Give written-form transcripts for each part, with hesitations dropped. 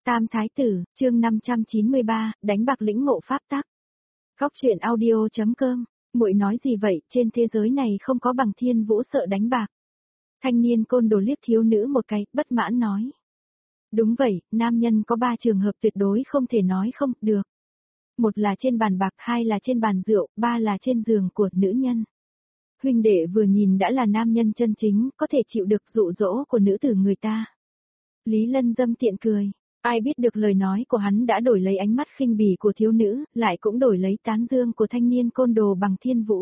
Tam Thái Tử, chương 593, đánh bạc lĩnh ngộ pháp tắc. Góc truyện audio.com, muội nói gì vậy, trên thế giới này không có bằng Thiên Vũ sợ đánh bạc. Thanh niên côn đồ liếc thiếu nữ một cái, bất mãn nói. Đúng vậy, nam nhân có 3 trường hợp tuyệt đối không thể nói không được. Một là trên bàn bạc, 2 là trên bàn rượu, 3 là trên giường của nữ nhân. Huynh đệ vừa nhìn đã là nam nhân chân chính, có thể chịu được dụ dỗ của nữ tử người ta. Lý Lân dâm tiện cười. Ai biết được lời nói của hắn đã đổi lấy ánh mắt khinh bỉ của thiếu nữ, lại cũng đổi lấy tán dương của thanh niên côn đồ bằng Thiên Vũ.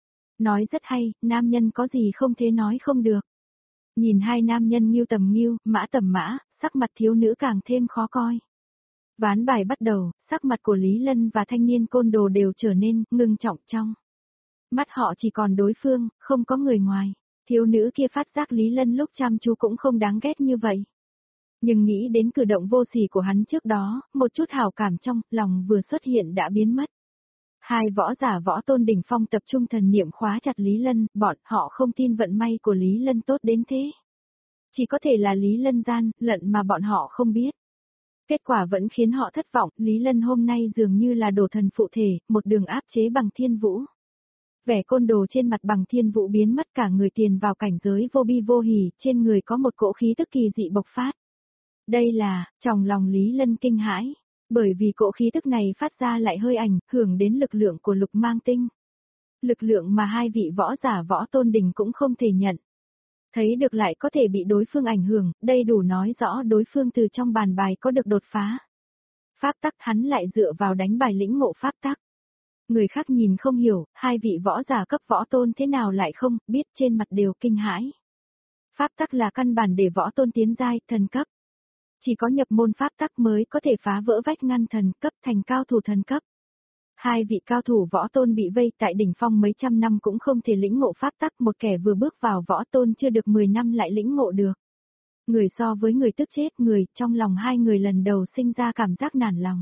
Nói rất hay, nam nhân có gì không thế nói không được. Nhìn hai nam nhân nghiêu tầm nghiêu, mã tầm mã, sắc mặt thiếu nữ càng thêm khó coi. Ván bài bắt đầu, sắc mặt của Lý Lân và thanh niên côn đồ đều trở nên ngưng trọng trong. Mắt họ chỉ còn đối phương, không có người ngoài. Thiếu nữ kia phát giác Lý Lân lúc chăm chú cũng không đáng ghét như vậy. Nhưng nghĩ đến cử động vô sỉ của hắn trước đó, một chút hảo cảm trong lòng vừa xuất hiện đã biến mất. Hai võ giả Võ Tôn đỉnh phong tập trung thần niệm khóa chặt Lý Lân, bọn họ không tin vận may của Lý Lân tốt đến thế. Chỉ có thể là Lý Lân gian lận mà bọn họ không biết. Kết quả vẫn khiến họ thất vọng, Lý Lân hôm nay dường như là đồ thần phụ thể, một đường áp chế bằng Thiên Vũ. Vẻ côn đồ trên mặt bằng Thiên Vũ biến mất, cả người tiền vào cảnh giới vô bi vô hỉ, trên người có một cỗ khí tức kỳ dị bộc phát. Đây là, trong lòng Lý Lân kinh hãi, bởi vì cỗ khí tức này phát ra lại hơi ảnh hưởng đến lực lượng của Lục Mang Tinh. Lực lượng mà hai vị võ giả Võ Tôn đỉnh cũng không thể nhận. Thấy được lại có thể bị đối phương ảnh hưởng, đây đủ nói rõ đối phương từ trong bàn bài có được đột phá. Pháp tắc hắn lại dựa vào đánh bài lĩnh ngộ pháp tắc. Người khác nhìn không hiểu, hai vị võ giả cấp Võ Tôn thế nào lại không biết, trên mặt đều kinh hãi. Pháp tắc là căn bản để Võ Tôn tiến giai, thần cấp. Chỉ có nhập môn pháp tắc mới có thể phá vỡ vách ngăn thần cấp thành cao thủ thần cấp. Hai vị cao thủ Võ Tôn bị vây tại đỉnh phong mấy trăm năm cũng không thể lĩnh ngộ pháp tắc, một kẻ vừa bước vào Võ Tôn chưa được 10 năm lại lĩnh ngộ được. Người so với người tức chết người, trong lòng hai người lần đầu sinh ra cảm giác nản lòng.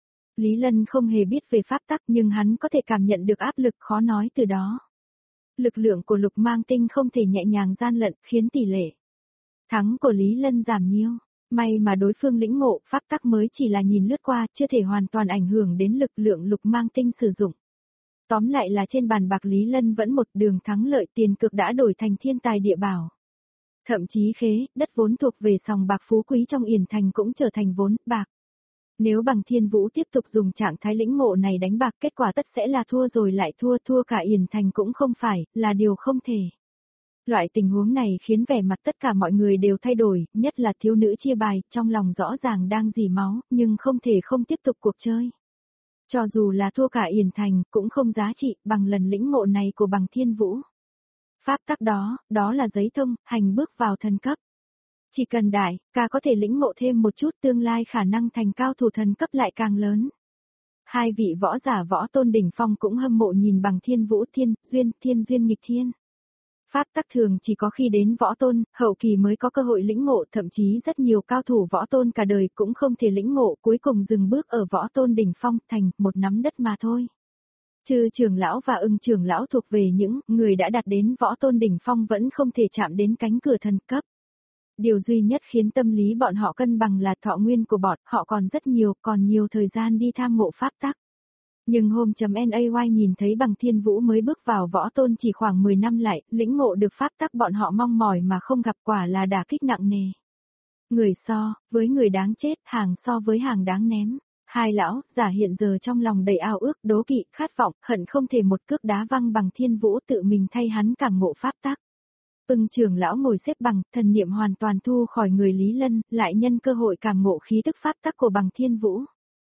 Lý Lân không hề biết về pháp tắc nhưng hắn có thể cảm nhận được áp lực khó nói từ đó. Lực lượng của Lục Mang Tinh không thể nhẹ nhàng gian lận khiến tỷ lệ thắng của Lý Lân giảm nhiều. May mà đối phương lĩnh ngộ, pháp tắc mới chỉ là nhìn lướt qua, chưa thể hoàn toàn ảnh hưởng đến lực lượng Lục Mang Tinh sử dụng. Tóm lại là trên bàn bạc Lý Lân vẫn một đường thắng lợi, tiền cược đã đổi thành thiên tài địa bảo. Thậm chí khế, đất vốn thuộc về sòng bạc phú quý trong Yển Thành cũng trở thành vốn bạc. Nếu bằng Thiên Vũ tiếp tục dùng trạng thái lĩnh ngộ này đánh bạc, kết quả tất sẽ là thua rồi lại thua, thua cả Yển Thành cũng không phải, là điều không thể. Loại tình huống này khiến vẻ mặt tất cả mọi người đều thay đổi, nhất là thiếu nữ chia bài, trong lòng rõ ràng đang dỉ máu, nhưng không thể không tiếp tục cuộc chơi. Cho dù là thua cả Yển Thành, cũng không giá trị bằng lần lĩnh ngộ này của bằng Thiên Vũ. Pháp tắc đó, đó là giấy thông, hành bước vào thần cấp. Chỉ cần đại, ca có thể lĩnh ngộ thêm một chút, tương lai khả năng thành cao thủ thần cấp lại càng lớn. Hai vị võ giả Võ Tôn đỉnh phong cũng hâm mộ nhìn bằng Thiên Vũ, thiên duyên nghịch thiên. Pháp tắc thường chỉ có khi đến Võ Tôn, hậu kỳ mới có cơ hội lĩnh ngộ, thậm chí rất nhiều cao thủ Võ Tôn cả đời cũng không thể lĩnh ngộ, cuối cùng dừng bước ở Võ Tôn đỉnh phong, thành một nắm đất mà thôi. Trừ trưởng lão và Ưng trưởng lão thuộc về những người đã đạt đến Võ Tôn đỉnh phong vẫn không thể chạm đến cánh cửa thần cấp. Điều duy nhất khiến tâm lý bọn họ cân bằng là thọ nguyên của bọn họ còn rất nhiều, còn nhiều thời gian đi tham ngộ pháp tắc. Nhưng hôm.nay nhìn thấy bằng Thiên Vũ mới bước vào Võ Tôn chỉ khoảng 10 năm lại, lĩnh ngộ được pháp tắc bọn họ mong mỏi mà không gặp, quả là đả kích nặng nề. Người so, với người đáng chết, hàng so với hàng đáng ném. Hai lão, giả hiện giờ trong lòng đầy ao ước, đố kỵ, khát vọng, hận không thể một cước đá văng bằng Thiên Vũ tự mình thay hắn cảm ngộ pháp tắc. Ưng trưởng lão ngồi xếp bằng, thần niệm hoàn toàn thu khỏi người Lý Lân, lại nhân cơ hội cảm ngộ khí tức pháp tắc của bằng Thiên Vũ.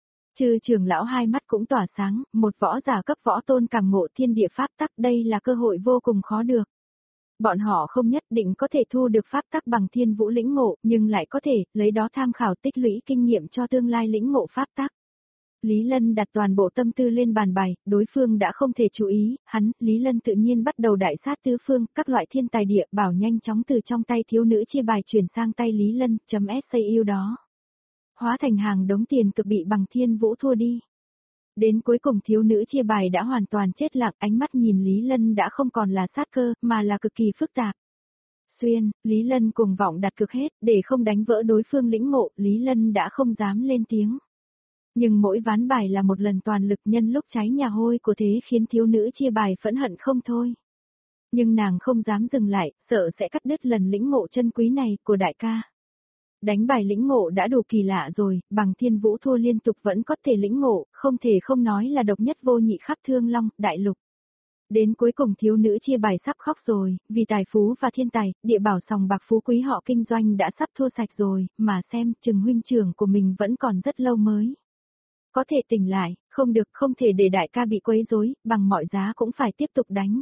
Trừ trưởng lão hai mắt cũng tỏa sáng, một võ giả cấp Võ Tôn cảm ngộ thiên địa pháp tắc, đây là cơ hội vô cùng khó được. Bọn họ không nhất định có thể thu được pháp tắc bằng Thiên Vũ lĩnh ngộ, nhưng lại có thể lấy đó tham khảo tích lũy kinh nghiệm cho tương lai lĩnh ngộ pháp tắc. Lý Lân đặt toàn bộ tâm tư lên bàn bài, đối phương đã không thể chú ý, hắn, Lý Lân tự nhiên bắt đầu đại sát tứ phương, các loại thiên tài địa bảo nhanh chóng từ trong tay thiếu nữ chia bài chuyển sang tay Lý Lân.SCU đó. Hóa thành hàng đống tiền cực bị bằng Thiên Vũ thua đi. Đến cuối cùng thiếu nữ chia bài đã hoàn toàn chết lặng, ánh mắt nhìn Lý Lân đã không còn là sát cơ, mà là cực kỳ phức tạp. Xuyên, Lý Lân cuồng vọng đặt cược hết, để không đánh vỡ đối phương lĩnh ngộ, Lý Lân đã không dám lên tiếng. Nhưng mỗi ván bài là một lần toàn lực, nhân lúc cháy nhà hôi của thế khiến thiếu nữ chia bài phẫn hận không thôi. Nhưng nàng không dám dừng lại, sợ sẽ cắt đứt lần lĩnh ngộ chân quý này của đại ca. Đánh bài lĩnh ngộ đã đủ kỳ lạ rồi, bằng Thiên Vũ thua liên tục vẫn có thể lĩnh ngộ, không thể không nói là độc nhất vô nhị khắp Thương Long, đại lục. Đến cuối cùng thiếu nữ chia bài sắp khóc rồi, vì tài phú và thiên tài, địa bảo sòng bạc phú quý họ kinh doanh đã sắp thua sạch rồi, mà xem chừng huynh trưởng của mình vẫn còn rất lâu mới có thể tỉnh lại, không được, không thể để đại ca bị quấy rối, bằng mọi giá cũng phải tiếp tục đánh.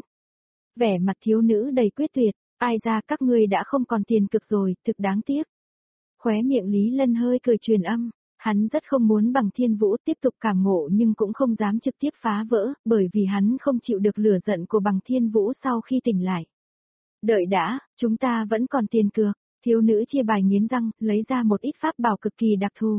Vẻ mặt thiếu nữ đầy quyết tuyệt, ai ra các ngươi đã không còn tiền cực rồi, thực đáng tiếc. Khóe miệng Lý Lân hơi cười truyền âm, hắn rất không muốn bằng Thiên Vũ tiếp tục cảm ngộ nhưng cũng không dám trực tiếp phá vỡ, bởi vì hắn không chịu được lửa giận của bằng Thiên Vũ sau khi tỉnh lại. Đợi đã, chúng ta vẫn còn tiền cược, thiếu nữ chia bài nghiến răng, lấy ra một ít pháp bảo cực kỳ đặc thù.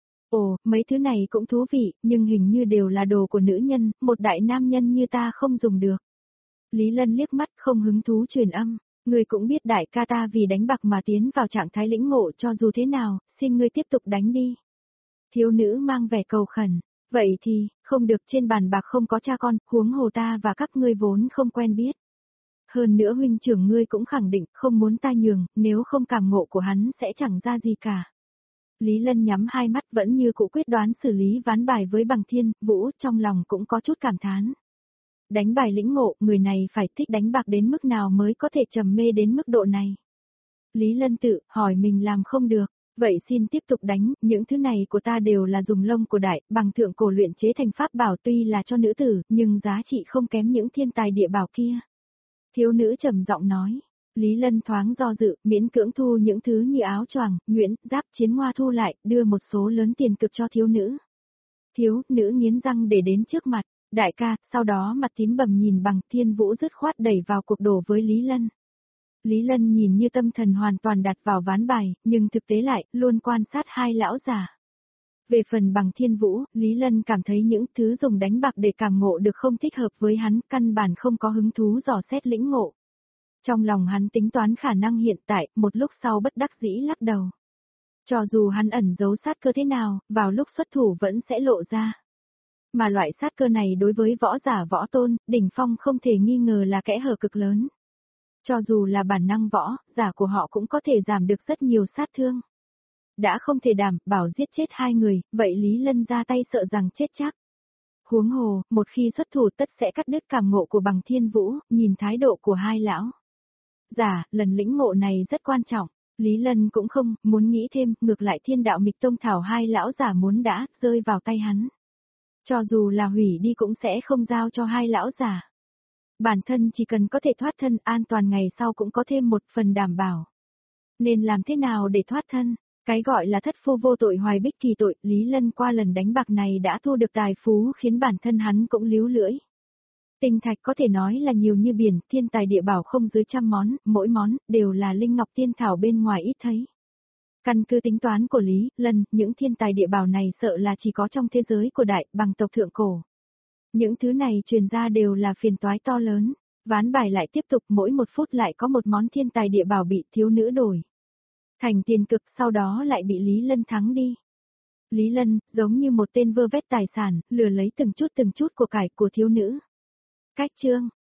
Ồ, mấy thứ này cũng thú vị, nhưng hình như đều là đồ của nữ nhân, một đại nam nhân như ta không dùng được. Lý Lân liếc mắt không hứng thú truyền âm, ngươi cũng biết đại ca ta vì đánh bạc mà tiến vào trạng thái lĩnh ngộ, cho dù thế nào, xin ngươi tiếp tục đánh đi. Thiếu nữ mang vẻ cầu khẩn, vậy thì, không được, trên bàn bạc không có cha con, huống hồ ta và các ngươi vốn không quen biết. Hơn nữa huynh trưởng ngươi cũng khẳng định không muốn ta nhường, nếu không cảm ngộ của hắn sẽ chẳng ra gì cả. Lý Lân nhắm hai mắt vẫn như cũ quyết đoán xử lý ván bài với bằng Thiên Vũ, trong lòng cũng có chút cảm thán. Đánh bài lĩnh ngộ, người này phải thích đánh bạc đến mức nào mới có thể trầm mê đến mức độ này. Lý Lân tự hỏi mình làm không được, vậy xin tiếp tục đánh, những thứ này của ta đều là dùng lông của đại, bằng thượng cổ luyện chế thành pháp bảo, tuy là cho nữ tử, nhưng giá trị không kém những thiên tài địa bảo kia. Thiếu nữ trầm giọng nói. Lý Lân thoáng do dự, miễn cưỡng thu những thứ như áo choàng, nhuyễn, giáp, chiến hoa thu lại, đưa một số lớn tiền cực cho thiếu nữ. Thiếu nữ nghiến răng để đến trước mặt, đại ca, sau đó mặt tím bầm nhìn bằng Thiên Vũ dứt khoát đẩy vào cuộc đổ với Lý Lân. Lý Lân nhìn như tâm thần hoàn toàn đặt vào ván bài, nhưng thực tế lại, luôn quan sát hai lão già. Về phần bằng Thiên Vũ, Lý Lân cảm thấy những thứ dùng đánh bạc để cảm ngộ được không thích hợp với hắn, căn bản không có hứng thú dò xét lĩnh ngộ. Trong lòng hắn tính toán khả năng hiện tại, một lúc sau bất đắc dĩ lắc đầu. Cho dù hắn ẩn giấu sát cơ thế nào, vào lúc xuất thủ vẫn sẽ lộ ra. Mà loại sát cơ này đối với võ giả võ tôn, đỉnh phong không thể nghi ngờ là kẽ hở cực lớn. Cho dù là bản năng võ, giả của họ cũng có thể giảm được rất nhiều sát thương. Đã không thể đảm bảo giết chết hai người, vậy Lý Lân ra tay sợ rằng chết chắc. Huống hồ, một khi xuất thủ tất sẽ cắt đứt cảm ngộ của bằng Thiên Vũ, nhìn thái độ của hai lão. Giả, lần lĩnh ngộ này rất quan trọng, Lý Lân cũng không muốn nghĩ thêm, ngược lại Thiên Đạo Mịch Tông thảo hai lão giả muốn đã rơi vào tay hắn. Cho dù là hủy đi cũng sẽ không giao cho hai lão giả. Bản thân chỉ cần có thể thoát thân an toàn, ngày sau cũng có thêm một phần đảm bảo. Nên làm thế nào để thoát thân? Cái gọi là thất phu vô tội hoài bích kỳ tội, Lý Lân qua lần đánh bạc này đã thu được tài phú khiến bản thân hắn cũng líu lưỡi. Tinh thạch có thể nói là nhiều như biển, thiên tài địa bảo không dưới 100 món, mỗi món đều là linh ngọc tiên thảo bên ngoài ít thấy. Căn cứ tính toán của Lý Lân, những thiên tài địa bảo này sợ là chỉ có trong thế giới của đại bằng tộc thượng cổ. Những thứ này truyền ra đều là phiền toái to lớn, ván bài lại tiếp tục, mỗi một phút lại có một món thiên tài địa bảo bị thiếu nữ đổi thành tiền cực, sau đó lại bị Lý Lân thắng đi. Lý Lân, giống như một tên vơ vét tài sản, lừa lấy từng chút của cải của thiếu nữ. Cách chương